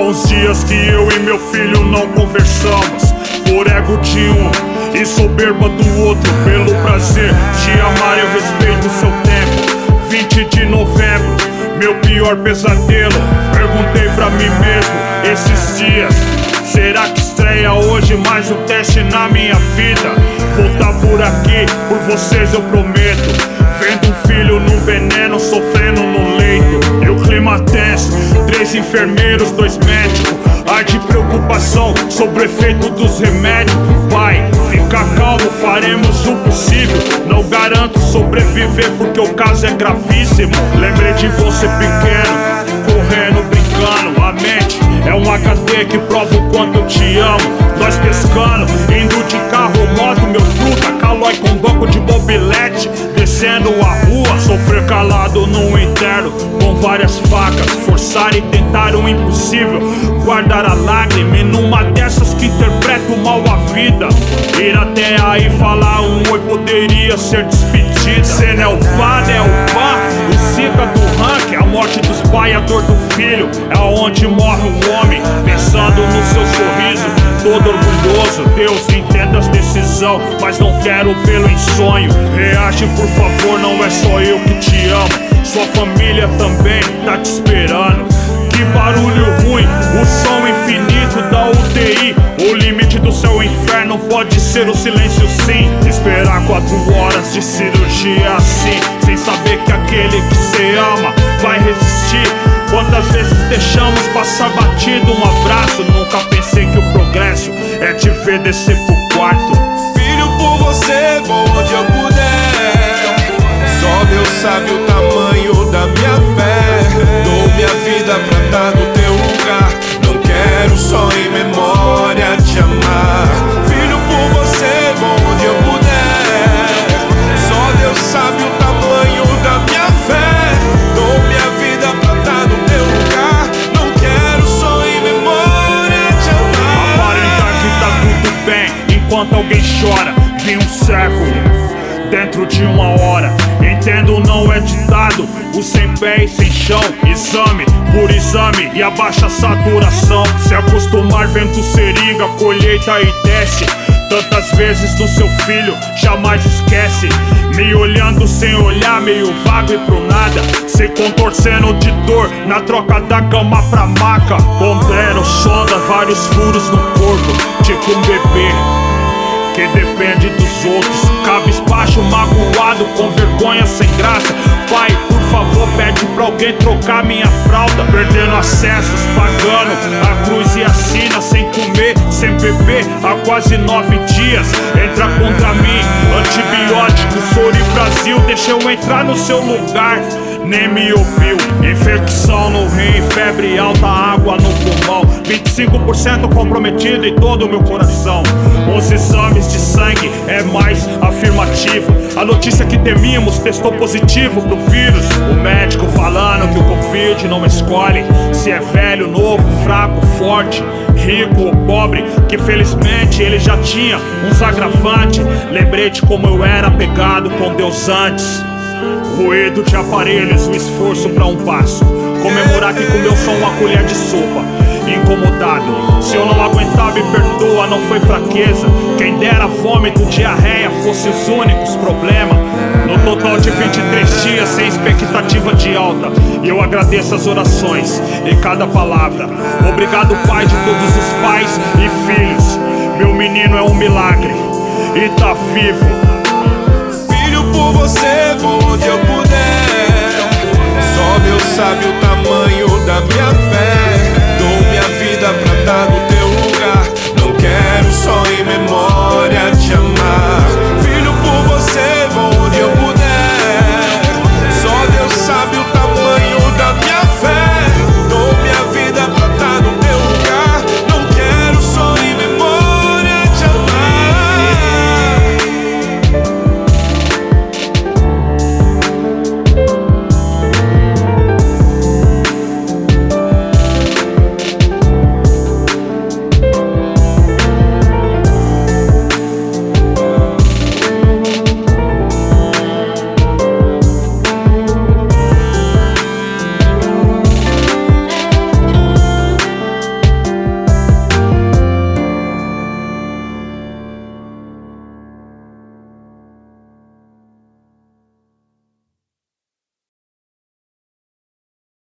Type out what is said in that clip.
Uns dias que eu e meu filho não conversamos, por ego de um e soberba do outro. Pelo prazer de amar eu respeito o seu tempo. 20 de novembro, meu pior pesadelo. Perguntei pra mim mesmo esses dias: será que estreia hoje mais um teste na minha vida? Vou tá por aqui, por vocês eu prometo. Vendo um filho no veneno, sofrendo no leito. E o clima tenso, 3 enfermeiros, 2 médicos. Ar de preocupação sobre o efeito dos remédios. Pai, fica calmo, faremos o possível. Não garanto sobreviver porque o caso é gravíssimo. Lembrei de você pequeno, correndo, brincando. A mente é um HD que prova o quanto eu te amo. Nós pescando, indo de carro, moto, meu truta, calói com banco de mobilete, descendo a rua, sofrer calado num interno, com várias facas, forçar e tentar o impossível, guardar a lágrima e numa dessas que interpreto mal a vida. Ir até aí falar um oi poderia ser despedida. Cê não é o pá, né? O pá, o zica do ranking, a morte dos pais, a dor do filho, é onde morre um homem, pensando no seu sorriso, todo orgulhoso. Deus, entenda as decisões, mas não quero vê-lo em sonho. Reage por favor, não é só eu que te amo, sua família também tá te esperando. Que barulho ruim, o som infinito da UTI. O limite do seu inferno pode ser o silêncio, sim. Esperar 4 horas de cirurgia assim, sem saber que aquele que cê ama vai resistir. Quantas vezes deixamos passar batido um abraço? Nunca pensei que o progresso é te ver descer pro quarto. Filho, por você vou onde eu puder. Só Deus sabe o tamanho da minha fé. Dou minha vida pra estar no teu lugar. Não quero só em memória te amar. Filho, por você vou onde eu puder. Só Deus sabe o tamanho da minha fé. Dou minha vida pra estar no teu lugar. Não quero só em memória te amar. Aparentar que tá tudo bem enquanto alguém chora. Vi um século dentro de 1 hora. Entendo, não é ditado, o sem pé e sem chão. Exame por exame e a baixa saturação. Se acostumar vendo seringa, colheita e desce. Tantas vezes no seu filho, jamais esquece. Me olhando sem olhar, meio vago e pro nada. Se contorcendo de dor, na troca da cama pra maca. Pondero, sonda, vários furos no corpo, tipo um bebê que depende dos outros, cabisbaixo, magoado, com vergonha, sem graça. Pai, por favor, pede pra alguém trocar minha fralda. Perdendo acessos, pagando a cruz e assina. Sem comer, sem beber, há quase 9 dias. Entra contra mim, antibiótico, soro e Brasil. Deixa eu entrar no seu lugar, nem me ouviu. Infecção no rim, febre alta, água no pulmão. 25% comprometido em todo o meu coração. Os exames de sangue é mais afirmativo. A notícia que temíamos testou positivo pro vírus. O médico falando que o Covid não escolhe se é velho, novo, fraco, forte, rico ou pobre, que felizmente ele já tinha uns agravantes. Lembrei de como eu era apegado com Deus antes. Ruído de aparelhos, o esforço pra um passo. Comemorar que comeu só uma colher de sopa. Incomodado, se eu não aguentar me perdoa, não foi fraqueza. Quem dera vômito, diarreia fosse os únicos problemas. No total de 23 dias sem expectativa de alta, e eu agradeço as orações e cada palavra. Obrigado, Pai de todos os pais e filhos. Meu menino é um milagre e tá vivo. Filho, por você vou onde eu puder. Só Deus sabe o tamanho da minha fé. Dou minha vida pra estar